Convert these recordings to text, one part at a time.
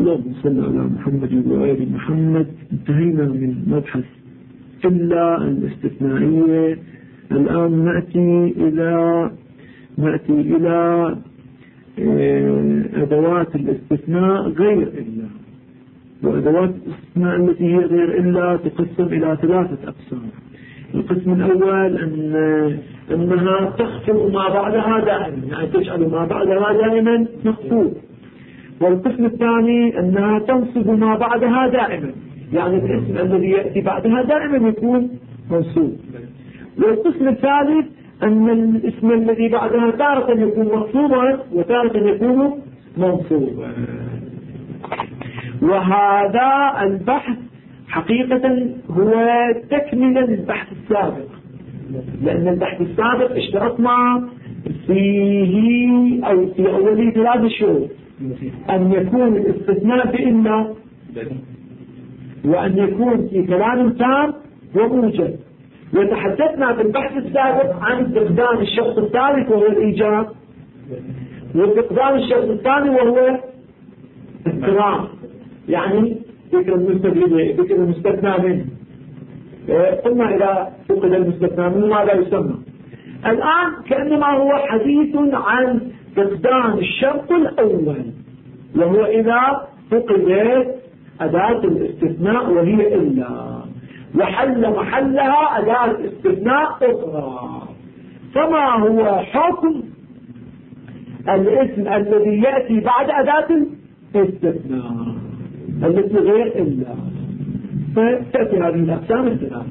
اللهم صل على محمد وآل محمد. انتهينا من مبحث إلا الاستثنائية. الآن نأتي إلى أدوات الاستثناء غير إلا. وأدوات الاستثناء التي هي غير إلا تقسم إلى 3 أقسام. القسم الأول أنها تخفض ما بعدها دائما، يعني تجعل ما بعدها دائما مخفوض. والقسم الثاني أنها تنصب ما بعدها دائما، يعني الاسم الذي يأتي بعدها دائما يكون منصوب. والقسم الثالث أن الاسم الذي بعدها تارة يكون مخفوضا وتارة يكون منصوبا. وهذا البحث حقيقة هو تكملة للبحث السابق، لأن البحث السابق اشترطنا فيه أو في أوله 3 شروط: أن يكون الاستثناء بإلا، وأن يكون في كلام تام وموجب. وتحدثنا في البحث السابق عن فقدان الشرط الثالث وهو الإيجاب، وفقدان الشرط الثاني وهو اضطرار، يعني ذكر المستثنى منه. قلنا إذا فقد المستثنى منه ماذا يسمى؟ الآن كأنما هو حديث عن فقدان الشرط الأول، وهو إذا فقدت أداة الاستثناء وهي إلا، وحل محلها أداة استثناء أخرى. فما هو حكم الاسم الذي يأتي بعد أداة الاستثناء التي غير إلا؟ فتأتي هذه الأقسام الثلاثة.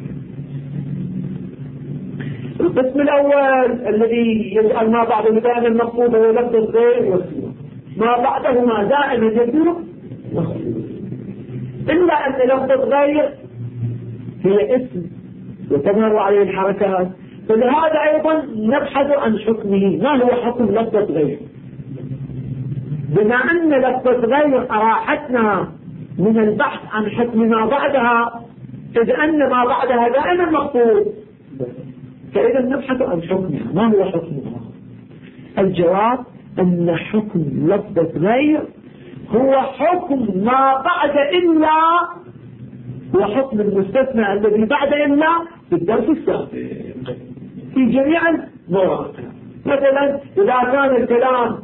القسم الأول الذي يجعل ما بعد دائما المقصود هو لفظ غير والسوى، ما بعدهما دائما يكون مخصوص، إلا أن لفظ غير هي اسم وتمر عليه الحركات. فلهذا أيضا نبحث عن حكمه، ما هو حكم لفظ غير؟ بما أن لفظ غير أراحتنا من البحث عن حكم ما بعدها، إذ أن ما بعدها دائما مقصود، فإذا نبحث عن حكمها. ما هو حكمها؟ الجواب أن حكم لفظ غير هو حكم ما بعد إلا، وحكم المستثنى الذي بعد إلا في الدرس السابق في جميع المواقع. مثلا إذا كان الكلام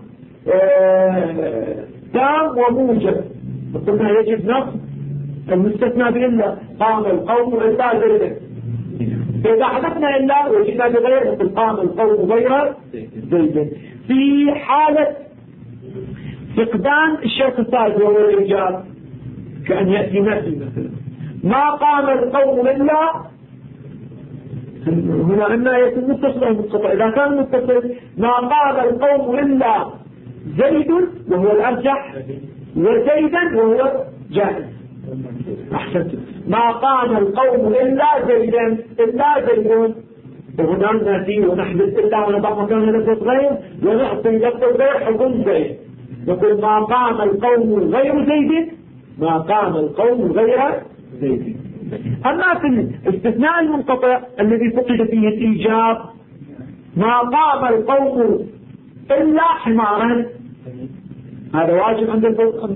تام وموجب، قلنا يجب نصب المستثنى بإلا، قام القوم إلا زيدا. إذا حدثنا إلا وجدنا بغير، مثل قام القوم غير زيدا. في حالة فقدان الشرط الثالث وهو الإيجاب، كأن يأتي نفي مثلا ما قام القوم إلا، هنا أن يكون متصل أو منقطع. إذا كان متصل ما قام القوم إلا زيد وهو الأرجح، وزيدا وهو جائز. أحسنت. ما قام القوم إلا زيدا، إلا زيد، وهنا نأتي ونحدث إلا ونضع مكان لفظ غير ونعطي لفظ غير حكم زيد، نقول ما قام القوم غير زيد، ما قام القوم غير زيد. أما في الاستثناء المنقطع الذي فقد فيه الإيجاب، ما قام القوم إلا حمارا، هذا واجب عند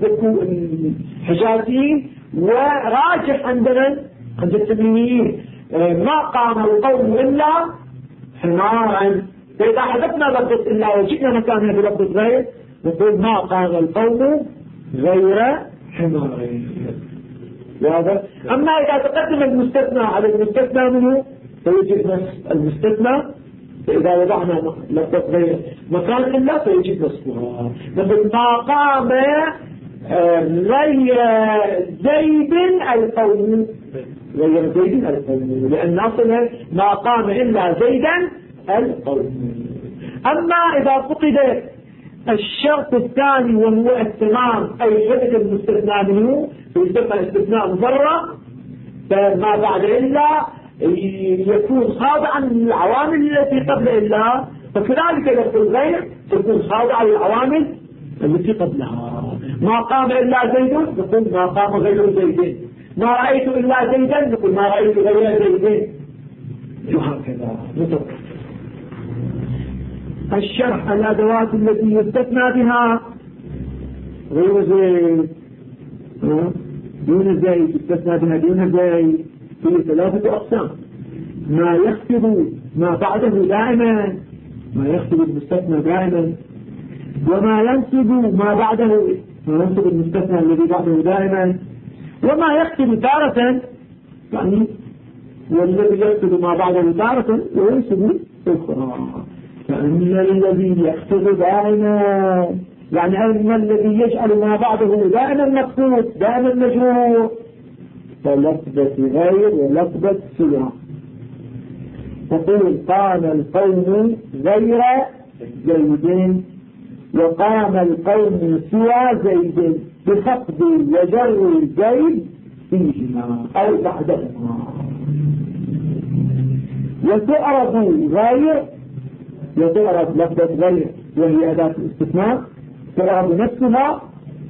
الحجازيين وراجح عندنا عند التميميين. ما قام القوم إلا حمارا. فإذا حذفنا لفظ إلا وجئنا مكانها بلفظ غير، نقول ما قام القوم غير حمار. واضح؟ أما إذا تقدم المستثنى على المستثنى منه فيجب نصب المستثنى. فإذا وضعنا لفظ غير مكان إلا فيجب نصبها. مثل ما قام غير زيد القوم، غير زيد القوم، لأن أصلها ما قام إلا زيدا القوم. أما إذا فقد الشرط الثاني وهو التمام أي حدث المستثنى منه فيسمى استثناء مفرغ، فما بعد إلا يكون خاضعا للعوامل التي قبل إلا، فكذلك لفظ الغير تكون خاضعا للعوامل التي قبلها. ما قام إلا زيد نقول ما قام غير زيد، ما رأيت إلا زيدا نقول ما رأيت غير زيد، وهكذا نطق. الشرح الأدوات التي يستثنى بها غير زيد دون زيد استثنى بها دون زيد في 3 أقسام. ما يخفض ما بعده دائما، ما يخفض المستثنى دائما، وما ينصب ما بعده، ما ينصب المستثنى الذي بعده دائما، وما يخفض تارة، يعني والذي يخفض ما بعده تارة وينصب أخرى. فإن الذي يخفض دائما يعني أن الذي يجعل ما بعده دائما مخفوض دائما مجرور، فلفظة غير ولفظة سوى. تقول قام القوم غير زيد، وقام القوم سوى زيد بخفض وجر زيد فيهما أو بعدهما. وتعرض غير، وتعرض لفظة غير وهي أداة الاستثناء، تعرض نفسها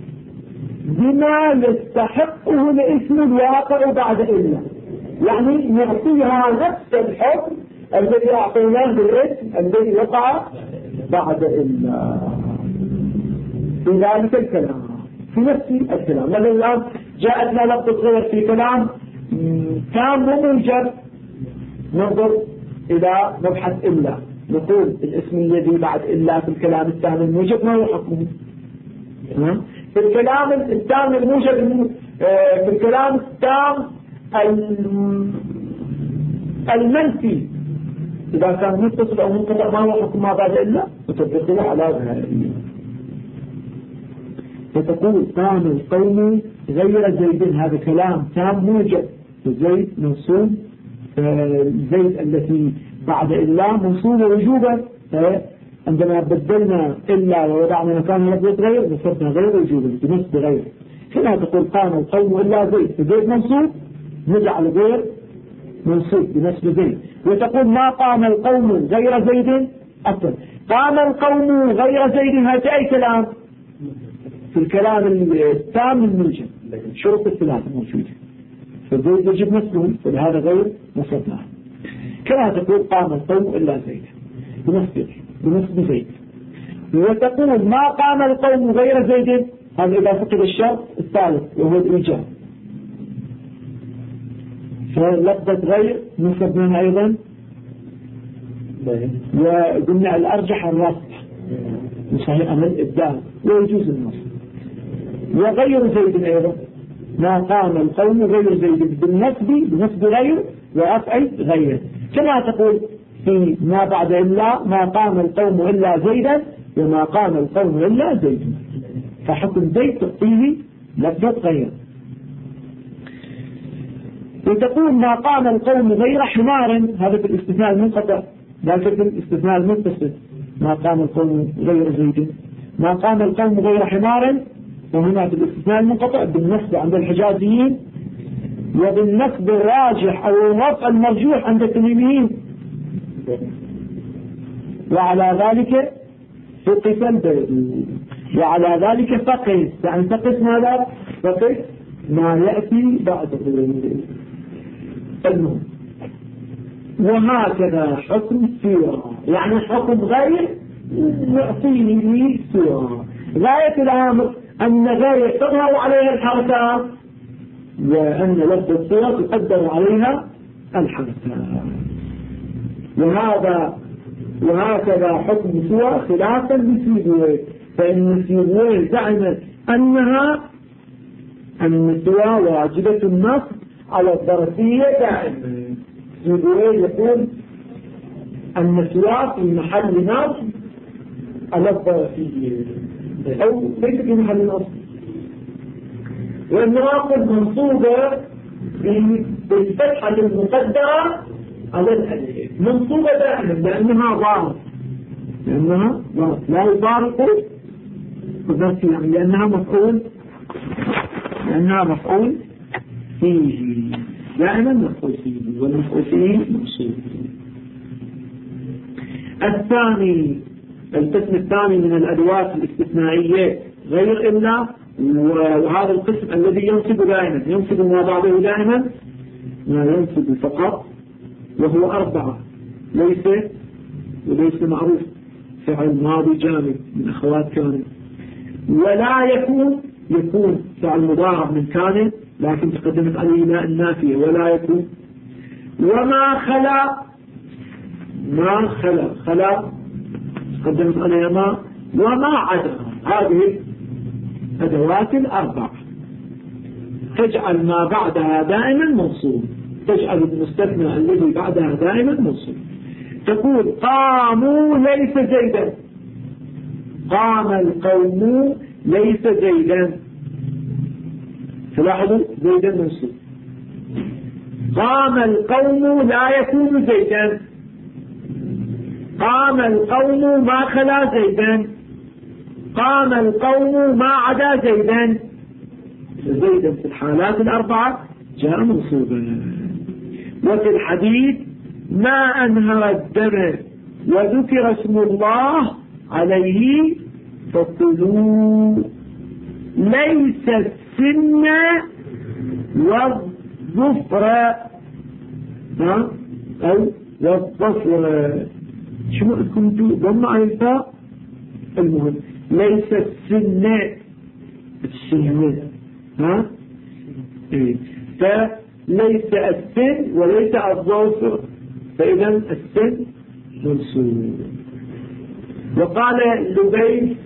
بما يستحقه الاسم الواقع بعد إلا، يعني نعطيها نفس الحكم الذي أعطيناه بالاسم الذي وقع بعد إلا في ذلك الكلام، في نفس الكلام. لأن الآن جاءتنا لفظة غير في كلام كان موجب، ننظر إلى مبحث إلا، نقول الاسم الذي بعد إلا في الكلام الثاني الموجب ما هو حكمه؟ في الكلام التام الموجب، في الكلام التام المنفي إذا كان متصل أو منقطع ما هو حكم ما بعد إلا؟ وتطبقه على ذلك. فتقول قام القوم غير زيد، هذا كلام تام موجب، زيد منصوب، زيد التي بعد إلا منصوبة وجوبا، عندما بدلنا إلا ووضعنا مكان لفظة غير نصبنا غير وجوبا بنصب غير. هنا تقول قام القوم إلا زيد، زيد منصوب نجعل غير منصوب بنصب زيد. وتقول ما قام القوم غير زيد أصلا، قام القوم غير زيد، هذا أي كلام؟ في الكلام التام الموجب شرط الثلاثة موجودة، فزيد يجب نصبه، فلهذا غير نصبناه. كما تقول قام القوم إلا زيد بنصب زيد. وتقول ما قام القوم غير زيد، هذا إذا فقد الشرط الثالث وهو الإيجاب، فلفظة غير نصبناها أيضا، وقلنا الأرجح الرفع وصحيح أمل الإبدال ويجوز النصب. وغير زيد أيضا ما قام القوم غير زيد بنصب غير ورفع غير. كما تقول في ما بعد إلا ما قام القوم إلا زيدا، وما قام القوم إلا زيد، فحكم زيد تعطيه لفظة غير. وتقول ما قام القوم غير حمار، هذا في الاستثناء المنقطع، لكن في الاستثناء المتصل ما قام القوم غير زيد، ما قام القوم غير حمار، وهنا في الاستثناء المنقطع بالنصب عند الحجازيين، وبالنصب الراجح أو الرفع المرجوح عند التميميين. وعلى ذلك فقس البيت، وعلى ذلك فقس، يعني فقس ماذا؟ فقس ما يأتي بعده. المهم وهكذا حكم سوى، يعني حكم غير نعطيه سوى. غاية الأمر أن غير تظهر عليها الحركات، وأن لفظ سوى تقدر عليها الحركات. وهكذا حكم سوى خلافا لسيبويه، فإن سيبويه زعم أن سوى واجبة النصب على الظرفية دائما. سيبويه يقول أن سوى في محل نصب على الظرفية أو ليس في محل نصب، والنواصب منصوبة بالفتحة المقدرة على الألف، منصوبة دائما لأنها ضارب، لا يضارب الظرفية، يعني لأنها مفعول فيه، دائما مفعول فيه، والمفعول فيه منصوب. الثاني القسم الثاني من الأدوات الاستثنائية غير إلا، وهذا القسم الذي ينصب دائما، ينصب ما بعده دائما، ما ينصب فقط، وهو 4 وليس معروف، فعل ماضي جامد من أخوات كامل، ولا يكون يكون فعل مضارع من كان لكن تقدمت عليه لا النافية ولا يكون. وما خلا خلا تقدمت عليه ما وما عدا. هذه أدوات الأربع تجعل ما بعدها دائما منصوب، تجعل المستثنى الذي بعدها دائما منصوب. تقول قاموا ليس زيدا، قام القوم ليس زيدا، تلاحظوا زيدا منصوب. قام القوم لا يكون زيدا، قام القوم ما خلا زيدا، قام القوم ما عدا زيدا. زيدا في الحالات الأربعة جاء منصوبا. وفي الحديث ما أنهر الدم وذكر اسم الله عليه فكلوا، ليس السن والظفر أو والظفر. شو كنتوا ضمن الفاء؟ المهم ليس السن فليس السن وليس الظفر، فإذا السن منصوب. وقال لبيد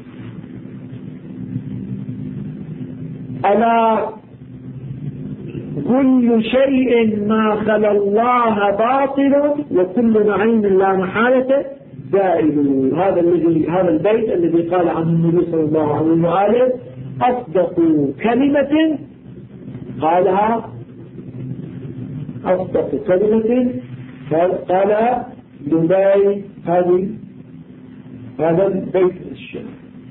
ألا كل شيء ما خلا الله باطل وكل نعيم لا محالة زائل. هذا البيت الذي قال عنه النبي صلى الله عليه وآله أصدق كلمة قالها، أصدق كلمة قالها لبيد. هذا البيت الشيء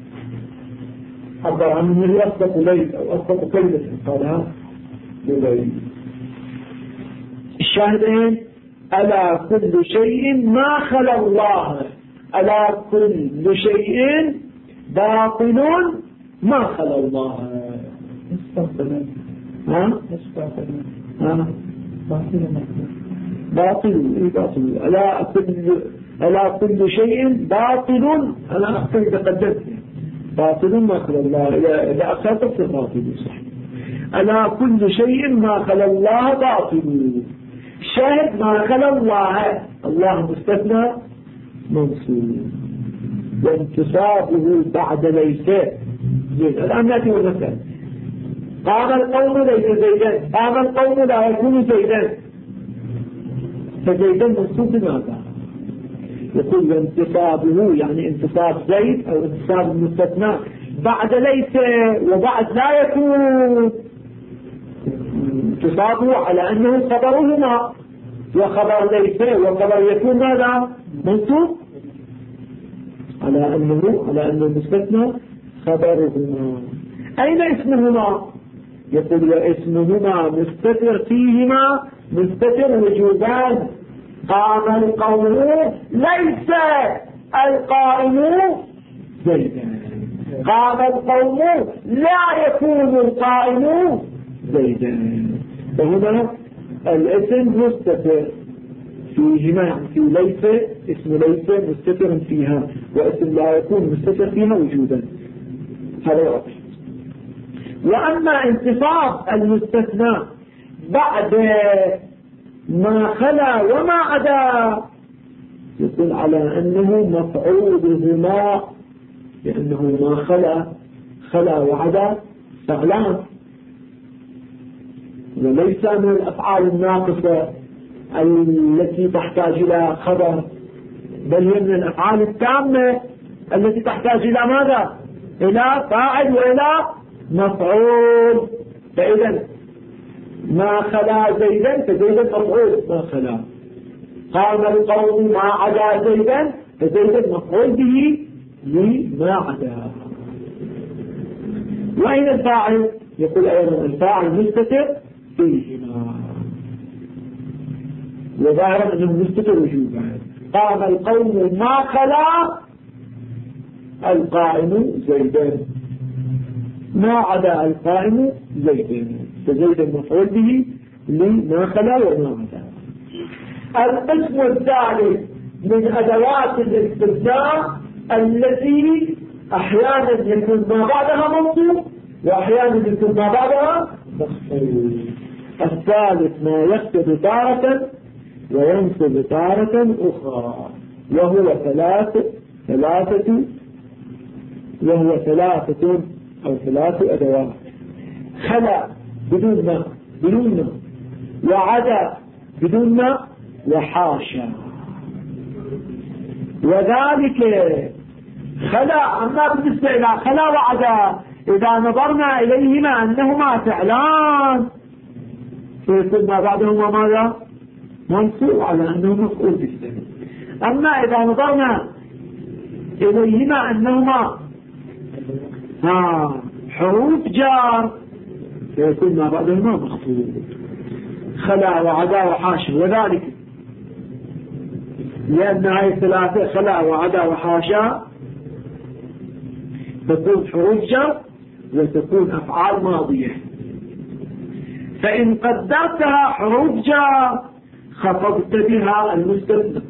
عبر عنه النبي أصدق بيت أو أصدق كلمة قالها لبيد. الشاهدين ألا كل شيء ما خلا الله، ألا كل شيء باطل ما خلا الله. باطل ألا كل شيء باطل. أنا أحسن إذا قدمت باطل ما خلا الله، إذا أخذت باطل صح. ألا كل شيء ما خلا الله باطل. شاهد ما خلا الله، الله مستثنى منصوب وانتصابه بعد ليس. الآن نأتي المثال. قام القوم ليس زيدا، قام القوم لا يكون زيدا، فزيدا منصوب بماذا؟ يقول انتصابه يعني انتصاب زيد أو انتصاب المستثنى بعد ليس وبعد لا يكون، انتصابه على أنه خبرهما، وخبر ليس وخبر يكون ماذا؟ منصوب على أنه المستثنى خبرهما. أين اسمهما؟ يقول واسمهما مستتر فيهما مستتر وجوبان. قام القوم ليس القائم زيدا، قام القوم لا يكون القائم زيدا. فهنا الاسم مستتر فيهما، في ليس اسم ليس مستتر فيها، واسم لا يكون مستتر فيها وجودا. هذا واضح. وأما انتصاب المستثنى بعد ما خلا وما عدا يقول على أنه مفعولهما، لأنه ما خلا وعدا فعلان، وليس من الأفعال الناقصة التي تحتاج إلى خبر، بل هي من الأفعال التامة التي تحتاج إلى ماذا؟ إلى فاعل وإلى مفعول. فإذا ما خلا زيدا فزيدا مفعول ما خلا، قام القوم ما عدا زيدا فزيدا مفعول به لما عدا. وأين الفاعل؟ يقول أيضا الفاعل مستتر فيهما، وظاهرا أنه مستتر وجوبا. قام القوم ما خلا القائم زيدا، ما عدا القائم زيدا، فزيدا مفعول به لما خلا وما عدا. القسم الثالث من أدوات الاستثناء التي أحيانا يكون ما بعدها منصوب وأحيانا يكون ما بعدها مخفوض. الثالث ما يكتب تارة وينصب تارة أخرى، وهو ثلاثة أو ثلاث أدوات. خلا بدون ما، وعدا بدون ما، وحاشا. وذلك خلا. أما بالنسبة إلى خلا وعدا إذا نظرنا إليهما أنهما فعلان فيكون ما بعدهما ماذا؟ منصوب على أنه مفعول به. أما إذا نظرنا إليهما أنهما حروف جار فيكون ما بعدهما مخفوض. خلا وعدا وحاشا. وذلك لأن هذه الثلاثة خلا وعدا وحاشا تكون حروف جر وتكون أفعال ماضية. فإن قدرتها حروف جر خفضت بها المستثنى.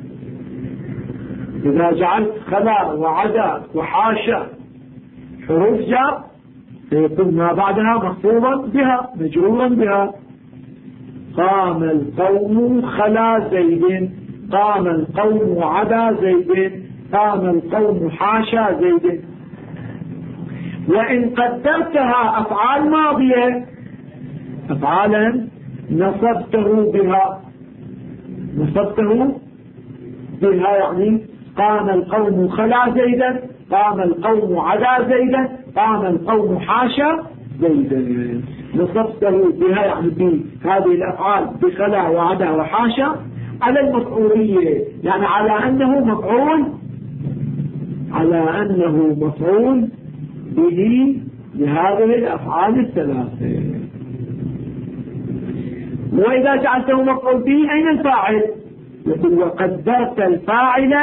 إذا جعلت خلا وعدا وحاشا حروف جر فيكون ما بعدها مخفوضا بها مجرورا بها. قام القوم خلا زيد، قام القوم عدا زيد، قام القوم حاشا زيد. وإن قدرتها أفعال ماضية أفعالا نصبته بها يعني قام القوم خلا زيدا، قام القوم عدا زيدا، قام القوم حاشا زيدا. نصبته بها يعني بهذه الأفعال بخلا وعدا وحاشا على المفعولية، يعني على أنه مفعول به لهذه الأفعال الثلاثة. وإذا جعلته مفعول به أين الفاعل؟ يقول وقدرت الفاعل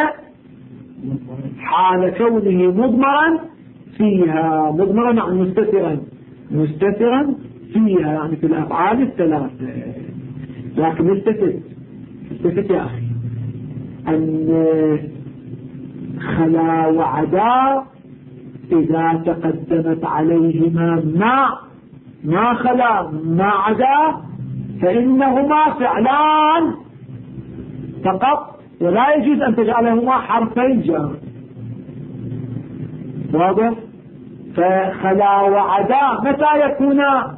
حال كونه مضمرا فيها، مضمرا يعني مستترا فيها يعني في الأفعال الثلاثة. لكن التفت يا أخي أن خلا وعدا إذا تقدمت عليهما ما خلا ما عدا فإنهما فعلان فقط، ولا يجوز أن تجعلهما حرفين جر. واضح؟ فخلا وعدا متى يكونا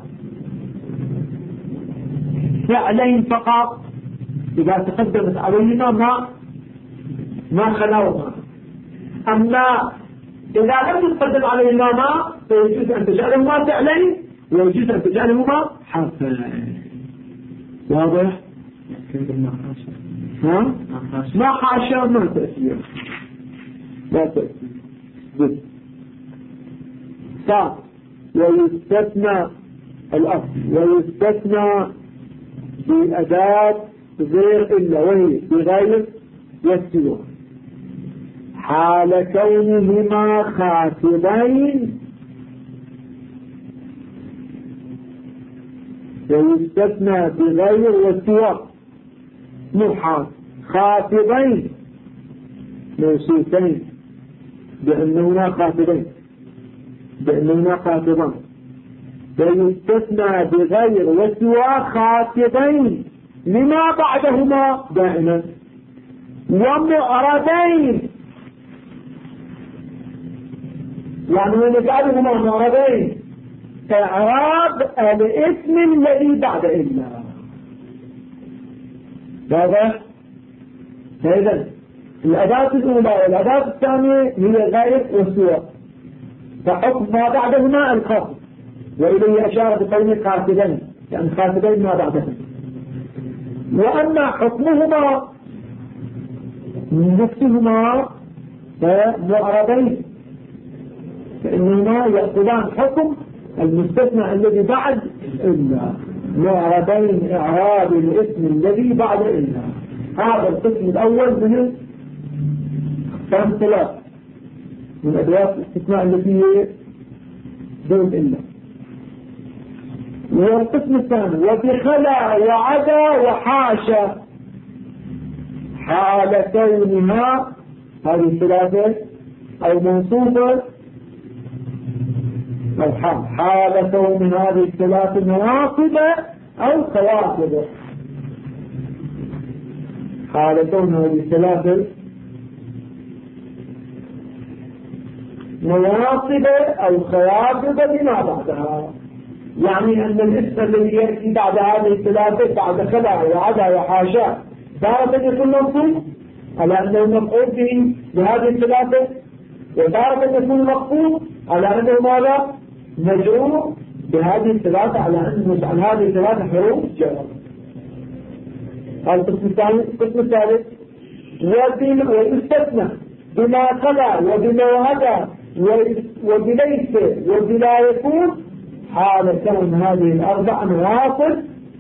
فعلين فقط؟ إذا تقدمت عليهما ما خلا وما. أما إذا لم تتقدم عليهما ما فيجوز أن تجعلهما فعلين ويجوز أن تجعلهما حرفين. واضح؟ ما حاشا ما تأثير لا تأثير. ويستثنى الأصل ويستثنى بأداة غير إلا وهي بغير والسوى حال كونهما خاطبين. ويستثنى بغير والسوى محال خاطبين موصوفين بأنهما خاطبان. ويستثنى بغير وسوى خاطبين لما بعدهما دائما ومعربين، يعني ونجعلهما معربين إعراب الاسم الذي بعد إلا. هذا فإذا الأداة الأولى والأداة الثانية هي غير وسوى، فحكم ما بعدهما الخفض، وإليه أشار بقوله خاطبين يعني خاطبين ما بعدهما. وأما حكمهما نفسهما فمعربين فإنهما يأخذان حكم المستثنى الذي بعد إلا، معربين إعراب الاسم الذي بعد إلا. هذا القسم الأول من ثلاث من أدوات الاستثناء التي دون إلا. والقسم الثاني وبخلا وعدا وحاشا حال كونها هذه الثلاثة أو منصوبة أو حال كون هذه الثلاث نواقضة أو خوافضة. حال كون هذه الثلاث نواقضة أو خوافضة لما بعدها، يعني أن الاسم الذي يأتي بعد هذه الثلاثة بعد خلا وعدا وحاشا تارة يكون منصوب على أنه مفعول به بهذه الثلاثة، وتارة يكون مخفوض على أنه ماذا؟ مجرور بهذه الثلاثة على أن هذه الثلاثة حروف جر. هذا القسم الثاني. القسم الثالث ويستثنى بما خلا وبما هدى وبليس وبلا يكون حال كون هذه الأربع نواقض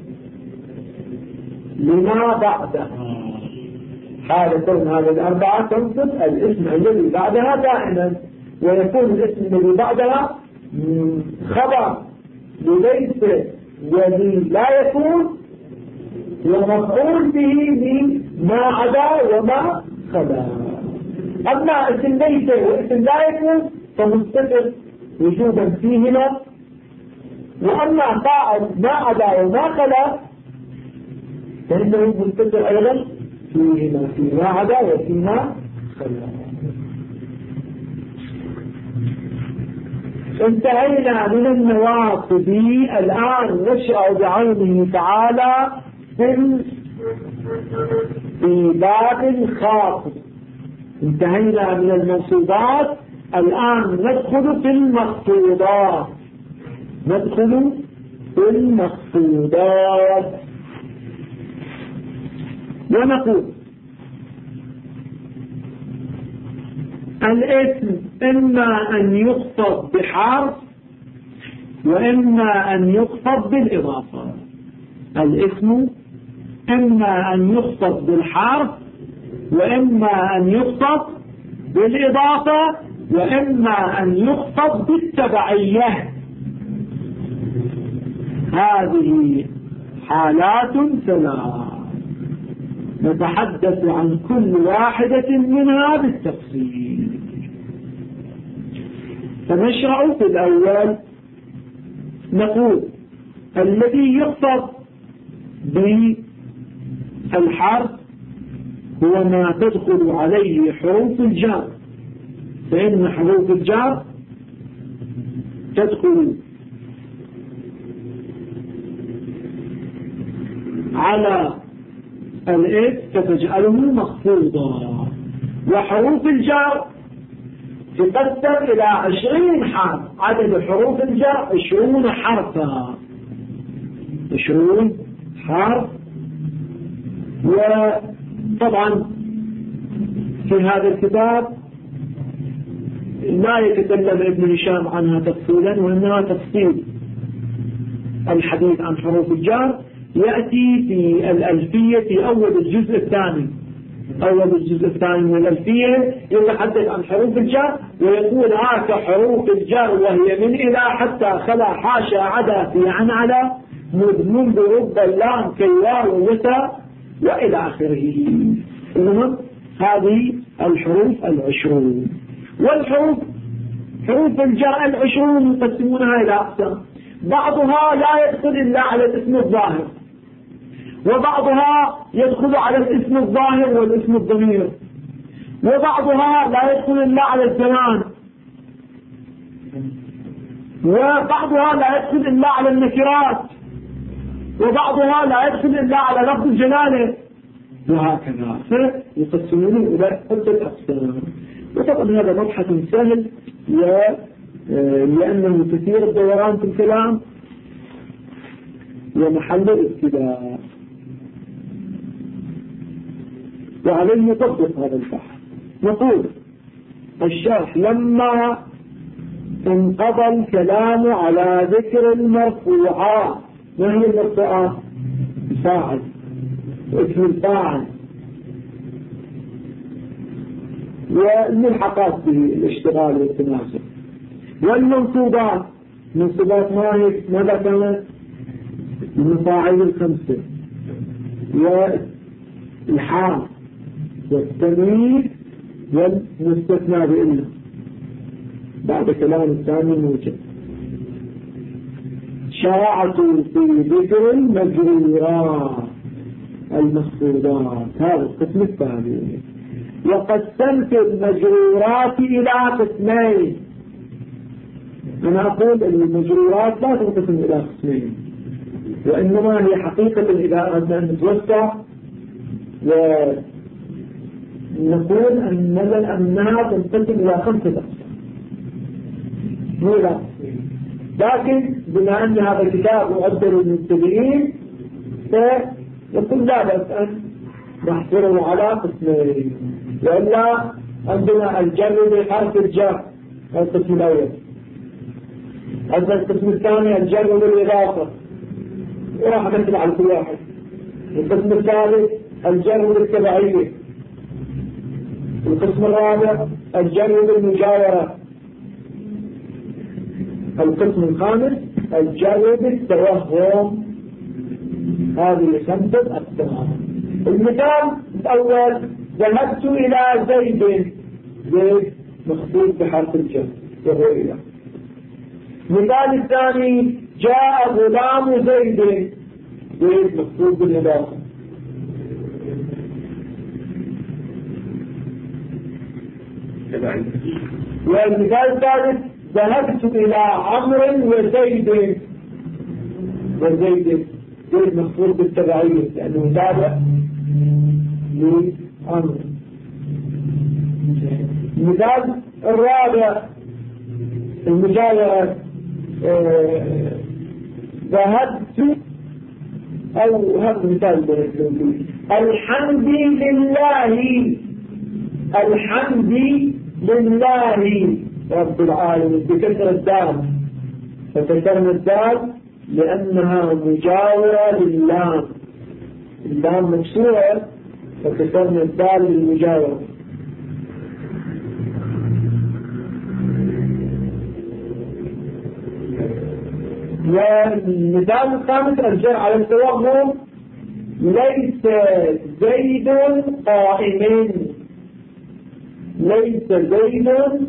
لما بعدها. حال كون هذه الأربعة تنصب الاسم الذي بعدها دائما، ويكون الاسم الذي بعدها خبر لليس والذي لا يكون ومفعول به بما عدا وما خلا. أما اسم ليس واسم لا يكون فمستقر وجودا فيهما، وأما فاعل ما عدا وما خلا فإنه مستقر أيضا فيهما، فيما عدا وفيما خلا. انتهينا من النواقض. الآن نشرع بعونه تعالى في باب خاص. انتهينا من المنصوبات، الآن ندخل في المخفوضات. ندخل في المخفوضات ونقول الاسم إما أن يخفض بحرف وإما أن يخفض بالإضافة. الاسم إما أن يخفض بالحرف وإما أن يخفض بالإضافة وإما أن يخفض بالتبعية. هذه حالات ثلاث نتحدث عن كل واحدة منها بالتفصيل. فنشرع في الأول نقول الذي يخفض بالحرف هو ما تدخل عليه حروف الجر، فإن حروف الجر تدخل على الاسم فتجعله مخفوضا، وحروف الجر تقسم إلى 20 حرف. عدد حروف الجر 20 حرفا، 20 حرف. وطبعا في هذا الكتاب لا يتكلم ابن هشام عنها تفصيلا، وإنما تفصيل الحديث عن حروف الجر يأتي في الألفية في أول الجزء الثاني. أول الجزء الثاني من الألفية يتحدث عن حروف الجر ويقول هاك حروف الجر وهي من إلى حتى خلا حاشا عدا في عن على منذ رب اللام كيوال ويسى وإلى آخره. المهم هذه الحروف 20. والحروف حروف الجر 20 يقسمونها إلى أقسام. بعضها لا يدخل إلا على الاسم الظاهر، وبعضها يدخل على الاسم الظاهر والاسم الضمير، وبعضها لا يدخل إلا على الزمان، وبعضها لا يدخل إلا على النكرات، وبعضها لا يدخل إلا على لفظ الجلالة، وهكذا فيقسمونه إلى 5 أقسام. وطبعا هذا مبحث سهل لأنه كثير الدوران في الكلام ومحل الابتداء، وعليه نطبق هذا البحث. نقول الشرح لما انقضى الكلام على ذكر المرفوعات. ما هي المرفوعات؟ الفاعل واسم الفاعل والملحقات به الاشتغال والتناسب. والمنصوبات، منصوبات ماذا كانت؟ المفاعيل 5 والحال والتمييز والمستثنى بإنه بعد كلام الثاني موجب. شرعت في ذكر المجرورات المخفوضات، هذا القسم الثاني. وقسمت المجرورات إلى قسمين. أنا أقول أن المجرورات لا تنقسم إلى قسمين، وإنما هي حقيقة إذا أردنا أن نتوسع ونقول أنها تنقسم إلى 5 أقسام مو إلى قسمين. لكن بما أن هذا الكتاب يعد للمبتدئين فنقول لا بأس أن نحصره على قسمين، وإلا عندنا الجر بحرف الجر القسم الأول، عندنا القسم الثاني الجر بالإضافة وراح نكتب على كل واحد، القسم الثالث الجر بالتبعية، القسم الرابع الجر بالمجاورة، القسم الخامس الجر بالتوهم. هذه 5 أقسام. المثال الأول ذهبت إلى زيد، زيد مخفوض بحرف الجر وهو إلى. المثال الثاني جاء غلام زيد، زيد مخفوض بالإضافة. والمثال الثالث ذهبت إلى عمرو وزيد، وزيد زيد مخفوض بالتبعية لأنه تابع لعمرو. المثال الرابع المجاورة، ذهبت أو هذا مثال الحمد لله، الحمد لله رب العالمين بكسر الدال، فكسرنا الدال لأنها مجاورة لللام، اللام مكسورة فكسرنا الدال للمجاورة. والمثال الخامس الجر على التوهم، ليس زيد قائم، ليس زيد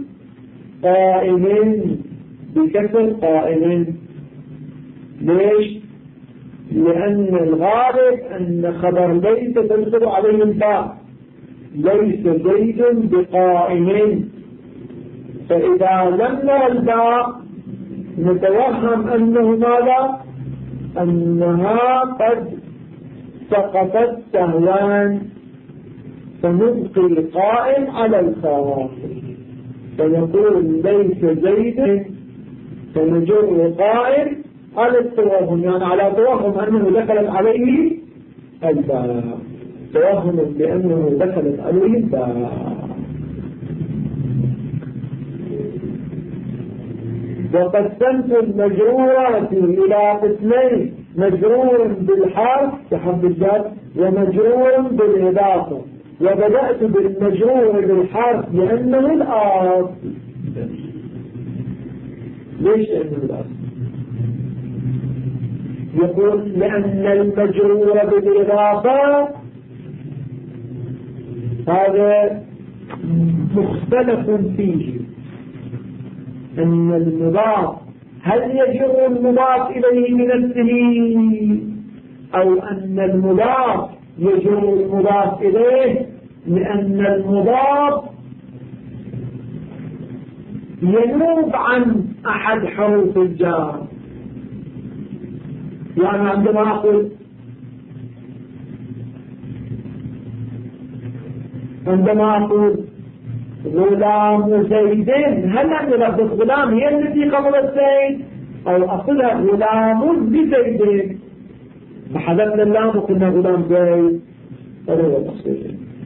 قائم بكسر قائم. ليش؟ لأن الغالب أن خبر ليس تنصب عليه الباء، ليس زيد بقائم، فإذا لم نرى الباء نتوهم أنه ماذا؟ أنها قد سقطت سهوان، فنبقي قائم على الخاطر فنقول ليس زيد، فنجر قائم على التوهم، يعني على توهم أنه دخلت عليه الباء، توهم بأنه دخلت عليه الباء. وقسمت المجرورات إلى قسمين، مجرور بالحرف كحرف الجر ومجرور بالإضافة، وبدأت بالمجرور بالحرف لأنه الأصل. ليش لأنه الأصل؟ يقول لأن المجرور بالإضافة هذا مختلف فيه، أن المضاف هل يجر المضاف إليه بنفسه أو أن المضاف يجر المضاف إليه، لأن المضاف ينوب عن أحد حروف الجر. يعني عندما أقول غلام زيد، هل أن لفظ غلام هي التي قبل الزيد أو أصلها غلام بزيد؟ فحذفنا اللام وقلنا غلام زيد، هذا هو الأصل.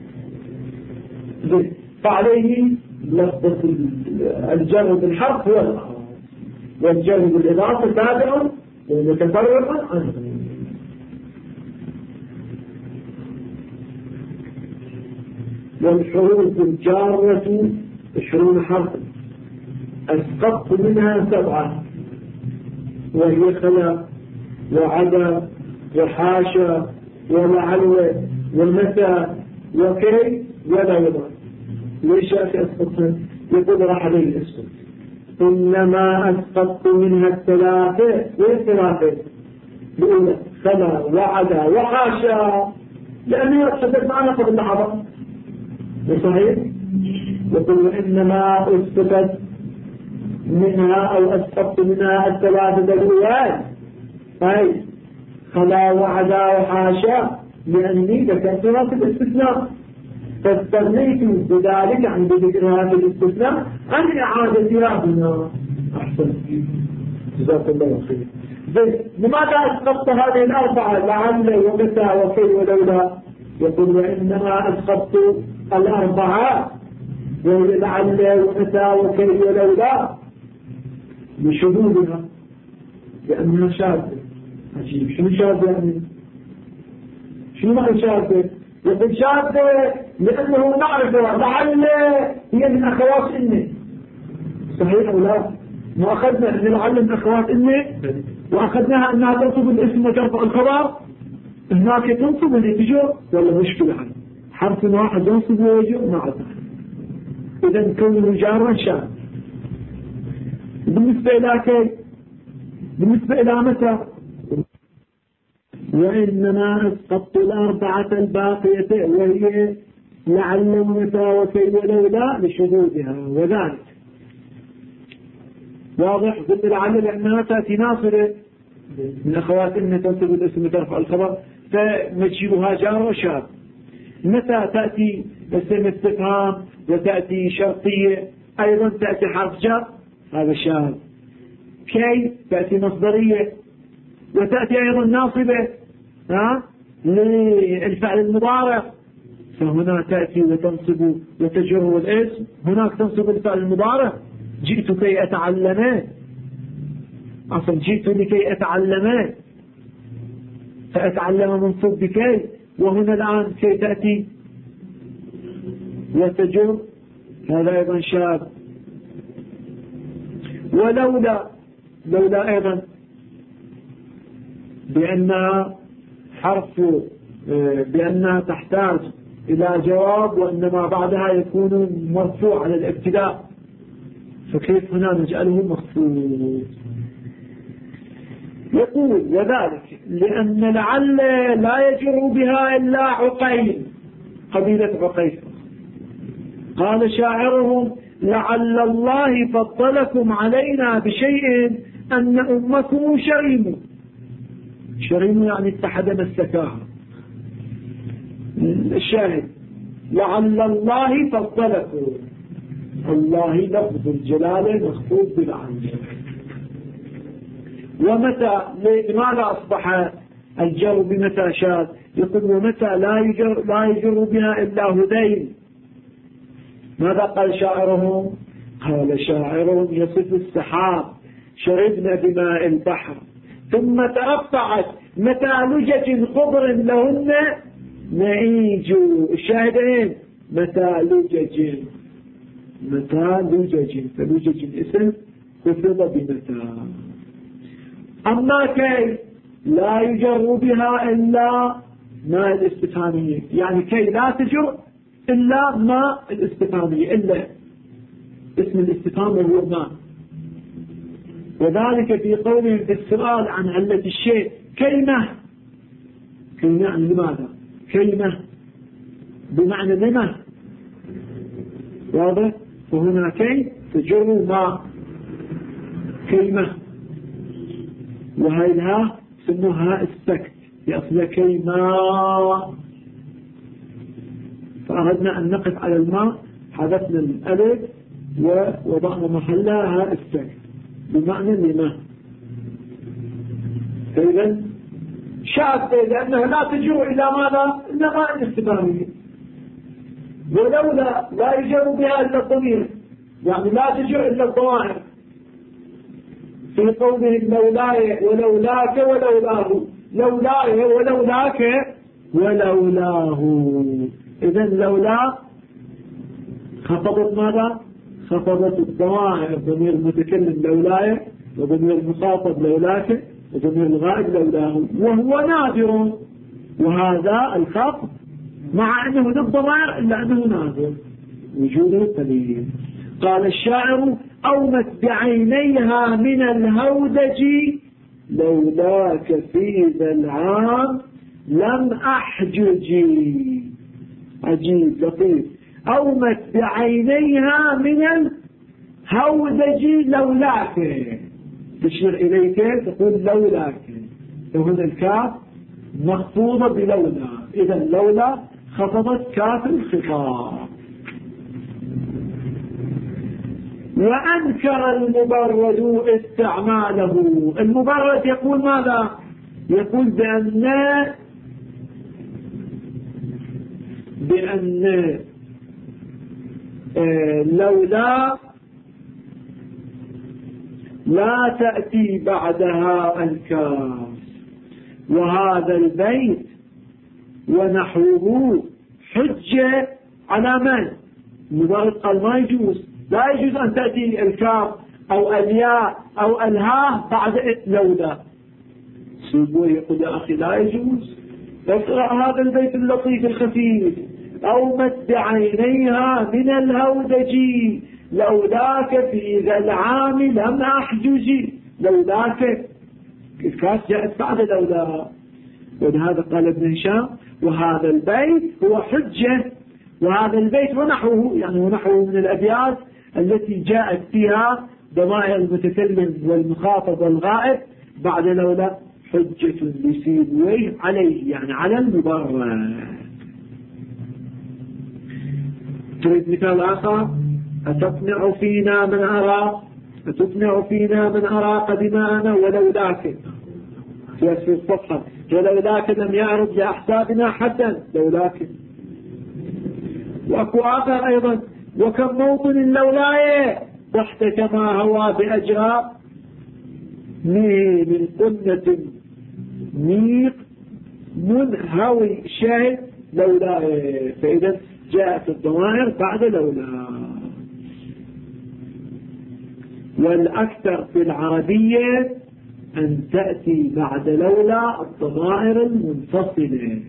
فعليه لفظ الجر بالحرف هو الأصل، والجر بالإضافة تابع ومتفرق عنه. والحروف الجارة 20 حرفا، أسقطت منها 7، وهي خلا وعدا وحاشا ومعلوة ومتى وكي ولا يضع. ليش أسقطها؟ يقول راح عليه الاسم، إنما أسقطت منها الثلاثة. والثلاثة بيقول خلا وعدا وحاشا، لأنه يتحدث معنا قبل اللحظة. صحيح؟ يقول إنما أسقطت منها أو أسقطت منها الثلاثة الأولى، أي خلا وعدا وحاشا، لأني ذكرت في الاستثناء فاستغنيت بذلك عند ذكرها في الاستثناء عن إعادتها هنا. أحسن، جزاك الله خير. لماذا أسقطت هذه الأربعة لعل ومتى وكي ولولا؟ يقول وإنما أسقطت الأربعة لعل ومتى وكي ولولا لشذوذها، لأنها شاذة. عجيب، شنو شاذة يعني؟ شنو معنى شاذة؟ يقول شاذة لأنه نعرفها لعل هي من أخوات إني. صحيح أو لا؟ ما أخذنا أن لعل من أخوات إني وأخذناها أنها تنصب الاسم وترفع الخبر، هناك تنصب الاتجاه ولا مشكلة عنه؟ حرف واحد ينصب ويجب ما عدنا. إذا كونه جارا شاذ. بالنسبة إلى كي؟ بالنسبة إلى متى؟ وإنما أسقطت الأربعة الباقية وهي لعل ومتى وكي ولولا لشذوذها، وذلك واضح. ضد لعل لأنها تأتي ناصرة من أخوات إن تنصب الاسم وترفع الخبر فنجيبها جار وشاذ. متى تأتي اسم استفهام وتأتي شرطية أيضا تأتي حرف جر، هذا شاذ. كي تأتي مصدرية وتأتي أيضا ناصبة للفعل المضارع، فهنا تأتي وتنصب وتجر الاسم، هناك تنصب الفعل المضارع. جئت كي أتعلم، أصلا جئت لكي أتعلم فأتعلم منصوب بكي، وهنا الآن كي تأتي وتجر، هذا أيضا شاذ. لولا أيضا بأنها تحتاج إلى جواب وإنما بعدها يكون مرفوع على الابتداء، فكيف هنا نجعله مخفوض؟ يقول وذلك لأن لعل لا يجر بها إلا عقيل، قبيلة عقيل. قال شاعرهم لعل الله فضلكم علينا بشيء أن أمكم شريم يعني اتحد مسكاها. الشاهد لعل الله فضلكم، الله لفظ الجلالة مخفوض بالعين. ومتى لماذا أصبح الجر بمتى شاذ؟ يقول ومتى لا يجر بها إلا هذيل. ماذا قال شاعرهم؟ قال شاعرهم يصف السحاب شربنا بماء البحر ثم ترفعت متى لجج خضر لهن نعيج. الشاهدين متى لجج فلجج اسم خفض بمتى. أما كي لا يجر بها إلا ما الاستفهامية، يعني كي لا تجر إلا ما الاستفهامية، إلا اسم الاستفهام وهو ما. وذلك في قولهم في السؤال عن علة الشيء كلمة يعني لماذا؟ كلمة بمعنى لما، واضح؟ وهنا كي تجر ما كلمة، وهي لها سموها السكت لأصل كيما. فأردنا أن نقف على الماء، حذفنا الألف ووضعنا محلها السكت بمعنى لما. فإذا شاذة لأنها لا تجر إلى ماذا؟ إلا ما الاستفهامية. ولولا لا يجر بها إلا الضمير، يعني لا تجر إلا الضمائر. في قوله لولاي ولولاك ولولاه، لولاي ولولاك ولولاه. إذن لولا خفضت ماذا؟ خفضت الضمائر، ضمير المتكلم لولاي وضمير المخاطب لولاك وضمير الغائب لولاه، وهو نادر. وهذا الخفض مع أنه للضمائر إلا أنه نادر وجوده قليل. قال الشاعر أومت بعينيها من الهودج لولاك في ذا العام لم أحججي. عجيب لطيف. أومت بعينيها من الهودج لولاك، تشير إليك تقول لولاك، وهنا الكاف مخفوضة بلولا، إذا لولا خفضت كاف الخطاب. وأنكر المبرد استعماله. المبرد يقول ماذا؟ يقول بأن لولا لا تأتي بعدها الكاف، وهذا البيت ونحوه حجة على من؟ المبرد قال ما يجوز، لا يجوز أن تأتي الكاف أو الياء أو الهاء بعد لولا. سيبوه يقول يا أخي لا يجوز، اقرأ هذا البيت اللطيف الخفيف. أومت بعينيها من الهودج لولاك في ذا العام لم أحجج. لولاك الكاف جاءت بعد لولا. ولهذا قال ابن هشام وهذا البيت هو حجة، وهذا البيت ونحوه، يعني ونحوه من الأبيات التي جاءت فيها ضمائر المتكلم والمخاطب والغائب بعد لولا حجة لسيبويه عليه، يعني على المبرد. تريد مثال آخر؟ أتقنع فينا من أرى، أتقنع فينا من أراق دماءنا ولولاك في أسفل الصفحة، ولولاك لم يعرض لأحسابنا حدا. لولاك. وأكو آخر أيضا وكم موطن لولاي تحت كما هو بأجراء من قنة ميق منهوي شاهد لولاي. فإذا جاءت الضمائر بعد لولا. والأكثر في العربية أن تأتي بعد لولا الضمائر المنفصلة.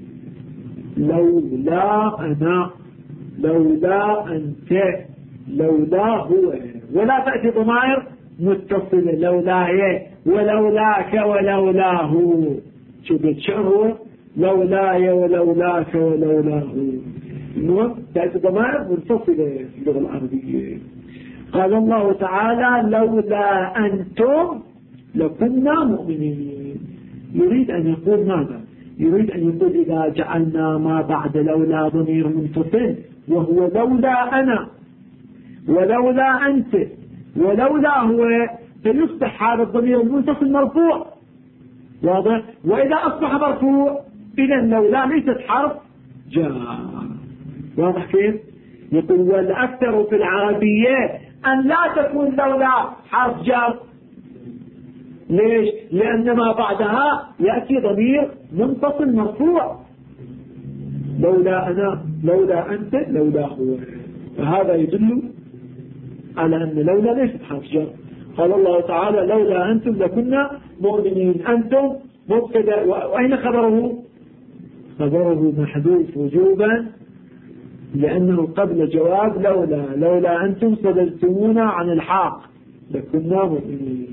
لولا أنا، لولا أنت، لولا هو، ولا تأتي ضمائر متصلة لولاي ولولاك ولولاه. شو بتشعروا؟ لولاي ولولاك ولولاه. المهم تأتي ضمائر منفصلة في اللغة العربية. قال الله تعالى لولا أنتم لكنا مؤمنين. يريد أن يقول ماذا؟ يريد أن يقول إذا جعلنا ما بعد لولا ضمير منفصل وهو لولا أنا ولولا أنت ولولا هو، فيصبح هذا الضمير المنفصل مرفوع. واضح؟ وإذا أصبح مرفوع إذا لولا ليست حرف جار. واضح كيف؟ يقول والأكثر في العربية أن لا تكون لولا حرف جار. ليش؟ لأن ما بعدها يأتي ضمير منفصل مرفوع. لولا أنا، لولا أنت، لولا هو. فهذا يدل على أن لولا ليست حرف جر. قال الله تعالى لولا أنتم لكنا مؤمنين. أنتم مبتدا، وأين خبره؟ خبره محذوف وجوبا لأنه قبل جواب لولا. لولا أنتم صدرتمونا عن الحق لكنا مؤمنين.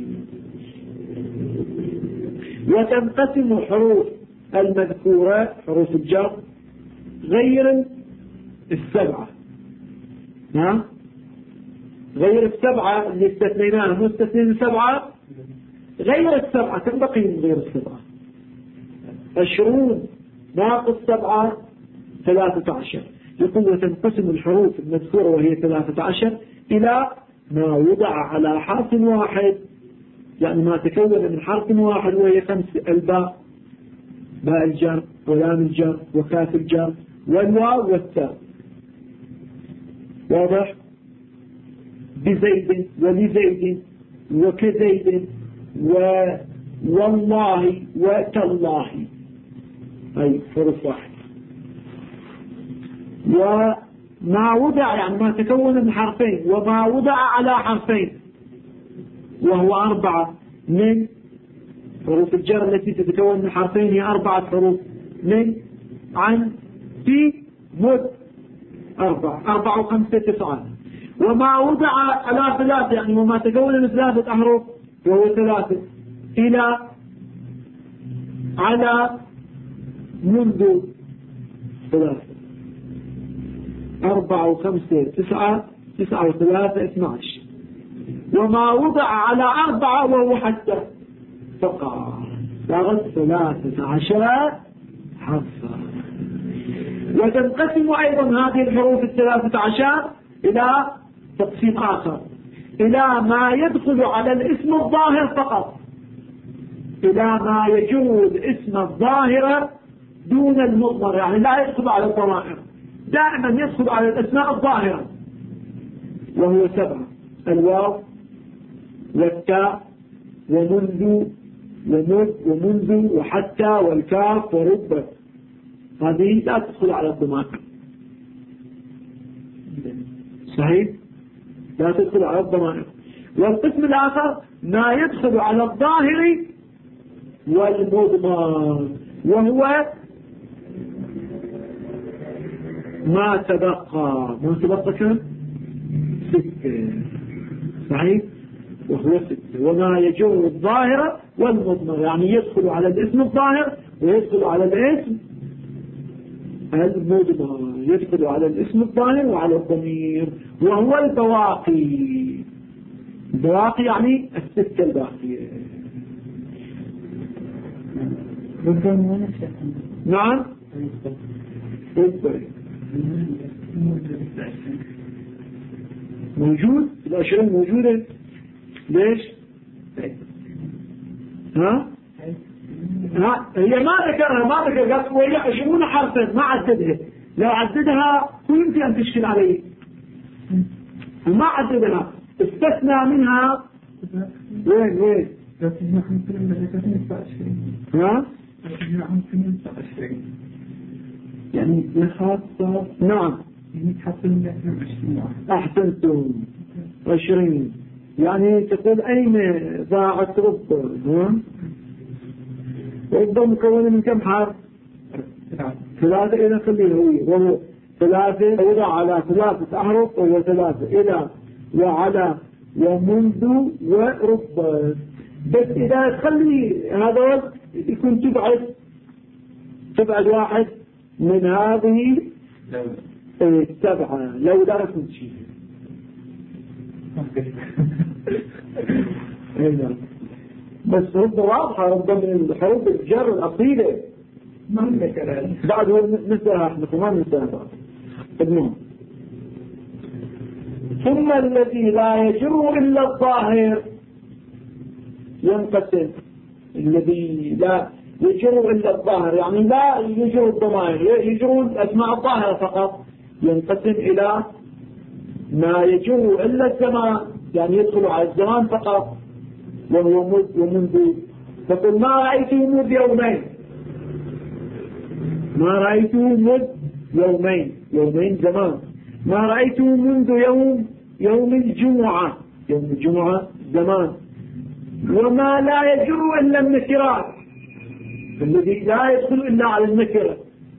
وتنقسم حروف المذكورة حروف الجر غير السبعة، غير السبعة اللي استثنيناها، مستثنين السبعة غير السبعة. كم بقي من غير السبعة؟ 20 ناقص 7 13. يقول وتنقسم الحروف المذكورة وهي 13 إلى ما وضع على حرف واحد، يعني ما تكون من حرف واحد وهي 5: الباء، باء الجر ولام الجر وكاف الجر والواو والتاء. واضح؟ بزيد ولزيد وكزيد والله وتالله، أي حرف واحد. وما وضع يعني ما تكون من حرفين وما وضع على حرفين وهو 4 من حروف الجر التي تتكون من حرفين، هي 4 حروف: من، عن، في، مد. 4 و5 9. وما وضع على ثلاثة يعني وما تكون من ثلاثة أحرف وهو ثلاثة إلى على منذ ثلاثة 4 و5 9 9 و3 12 وما وضع على 4 وهو حتى فقط صارت 13 حرفا. وتنقسم أيضا هذه الحروف 13 إلى تقسيم آخر إلى ما يدخل على الاسم الظاهر فقط إلى ما يجوز الاسم الظاهر دون المضمر يعني لا يدخل على الضمائر دائما يدخل على الأسماء الظاهرة وهو 7 الواو والتاء ومنذ ومنذ وحتى والكاف ورب هذه لا تدخل على الضمائر صحيح لا تدخل على الضمائر. والقسم الآخر ما يدخل على الظاهر والمضمر وهو ما تبقى كم 6 صحيح وهو 6 وما يجر الظاهر والمضمر يعني يدخل على الاسم الظاهر ويدخل على الاسم المضمر يدخل على الاسم الظاهر وعلى الضمير وهو البواقي يعني 6 الباقية. نعم موجود الأشياء موجودة ليش هي ما ذكر قالت وهي 20 حرفا ما عددها لو عددها يمكن أن تشكل عليه وما عددها استثنى منها وين يعني خاصة نعم أحسنتم 20 يعني تقول أين ضاعت رب مكونة من كم حرف 3 إلى خليه وهو 3 وضع على 3 أحرف وهو 3 إلى وعلى ومنذ ورب بس إذا تخلي هذا يكون تبعد واحد من هذه 7 لو درست شيء بس رب واضحة رب من الحروف الجر الأصيلة ما عندنا كلام بعد نسألها احنا كمان نسألها المهم. ثم الذي لا يجر إلا الظاهر ينقسم الذي لا يجر إلا الظاهر يعني لا يجر الضمائر يجر الأسماء الظاهرة فقط ينقسم إلى ما يجر إلا الزمان يعني يدخل على الزمان فقط وهو مد ومنذ فقل ما رأيته مد يومين ما رأيته مد يومين زمان ما رأيته منذ يوم الجمعة زمان وما لا يجر إلا النكرات الذي لا يدخل إلا على النكرة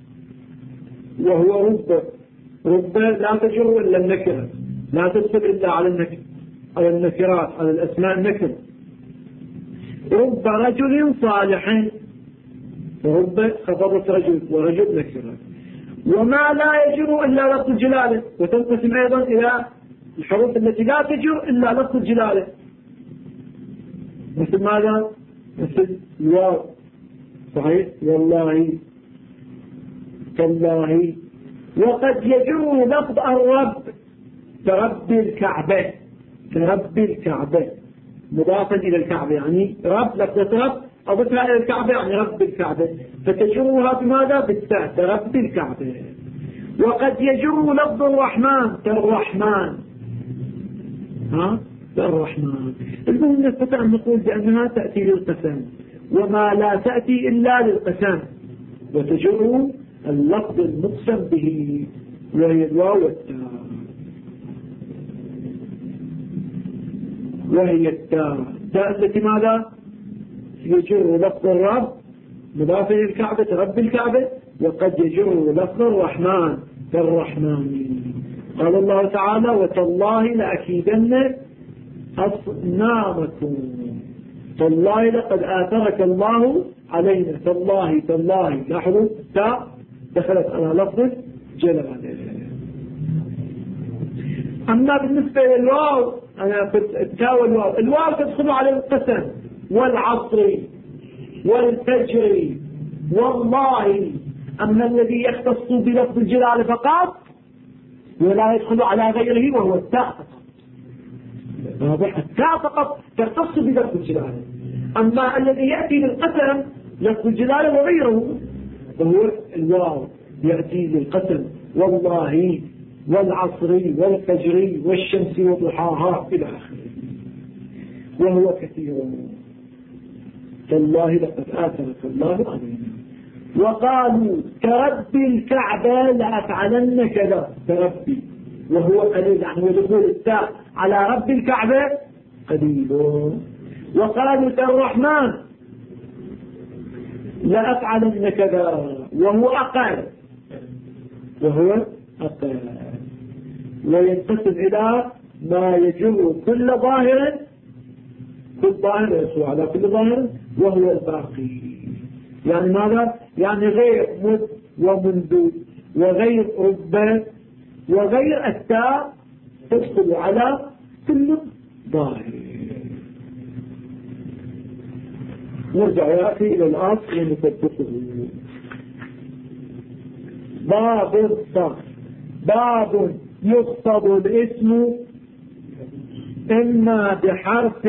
وهو رب لا تجر إلا النكرة لا تدخل إلا على النكرات على الأسماء النكرة. رب رجل صالح رب خفضت رجل ورجل نكرة وما لا يجر إلا لفظ الجلالة وتنقسم أيضا إلى الحروف التي لا تجر إلا لفظ الجلالة مثل ماذا؟ مثل الواو صحيح والله تالله وقد يجر لفظ الرب كرب الكعبة مضافا إلى الكعبة يعني رب لفظة رب أضفها إلى الكعبة يعني رب الكعبة فتجرها بماذا؟ بالتاء كرب الكعبة. وقد يجر لفظ الرحمن كالرحمن كالرحمن. المهم نستطيع أن نقول بأنها تأتي للقسام وما لا تأتي إلا للقسام وتجر اللفظ المقسم به وهي الواو والتاء وهي التاء التي ماذا يجر لفظ الرب مضافا إلى الكعبة رب الكعبة وقد يجر لفظ الرحمن كالرحمن قال الله تعالى وتالله لأكيدن أصنامكم، تالله لقد آثرك الله علينا، تالله تالله. لاحظوا تاء دخلت على لفظ جلاله. أما بالنسبة للواو، أنا قلت التاء والواو، الواو تدخل على القسم والعصر والفجر والله. أما الذي يختص بلفظ الجلال فقط ولا يدخل على غيره وهو التاء فقط. واضح؟ التاء فقط تختص بلفظ الجلال. أما الذي يأتي للقسم لفظ الجلال وغيره وهو الواو، يأتي للقسم والله والعصر والفجر والشمس وضحاها إلى آخره، وهو كثير. تالله لقد آثرك الله علينا. وقالوا كرب الكعبة لأفعلن كذا، كربي وهو قليل، يعني ودخول التاء على رب الكعبة قليل. وقالوا كالرحمن لأفعلن كذا وهو أقل، وهو أقل. وينقسم إلى ما يجر كل ظاهر، كل ظاهر يسوع على كل ظاهر وهو الباقي. يعني ماذا؟ يعني غير مذ ومنذ وغير رب وغير التاء تدخل على كل ظاهر. نرجع يا أخي إلى الأصل ونثبته. باب الصرف. باب يخطب الاسم إما بحرف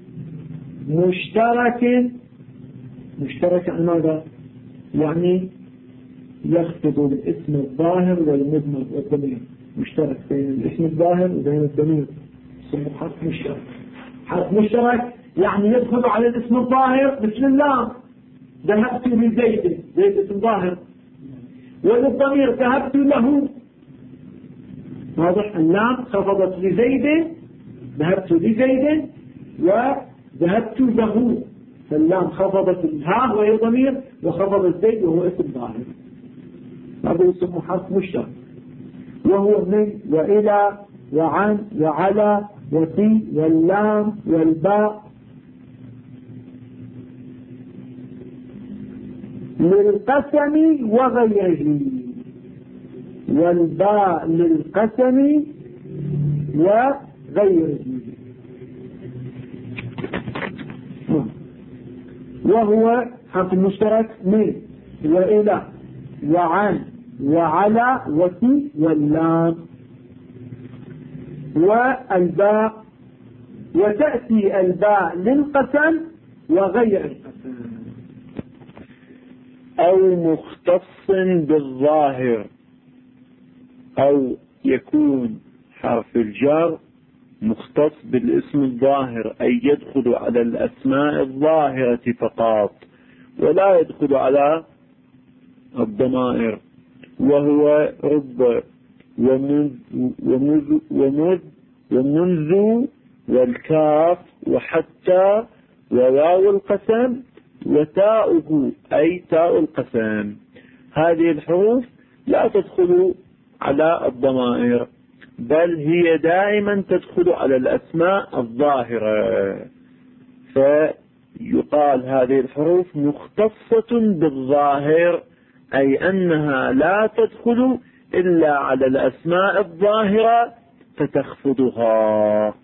مشترك. مشترك عن ماذا؟ يعني يخطب الاسم الظاهر والمضمر والضمير، مشترك بين الاسم الظاهر وبين الضمير، اسمه حرف مشترك. حرف مشترك يعني يدخل على الاسم الظاهر مثل اللام، ذهبت لزيد، زيد اسم ظاهر، وللضمير ذهبت له. واضح؟ اللام خفضت لزيد، ذهبت لزيد وذهبت له، فاللام خفضت الهاء وهي ضمير وخفضت زيد وهو اسم ظاهر. هذا اسمه حرف مشترك، وهو من وإلى وعن وعلى وفي واللام والباء للقسم وغيره، والباء للقسم وغيره. وهو حرف مشترك من وإلى وعن وعلى وفي واللام والباء. وتأتي الباء للقسم وغير القسم. أو مختص بالظاهر، أو يكون حرف الجر مختص بالاسم الظاهر، أي يدخل على الأسماء الظاهرة فقط ولا يدخل على الضمائر، وهو رب ومنذ والكاف وحتى وواو القسم وتاؤه أي تاء القسم. هذه الحروف لا تدخل على الضمائر، بل هي دائما تدخل على الأسماء الظاهرة، فيقال هذه الحروف مختصة بالظاهر، أي أنها لا تدخل إلا على الأسماء الظاهرة فتخفضها.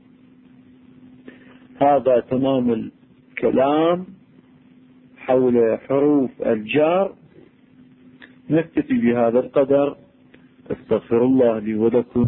هذا تمام الكلام حول حروف الجر. نكتفي بهذا القدر. استغفر الله لي ولكم.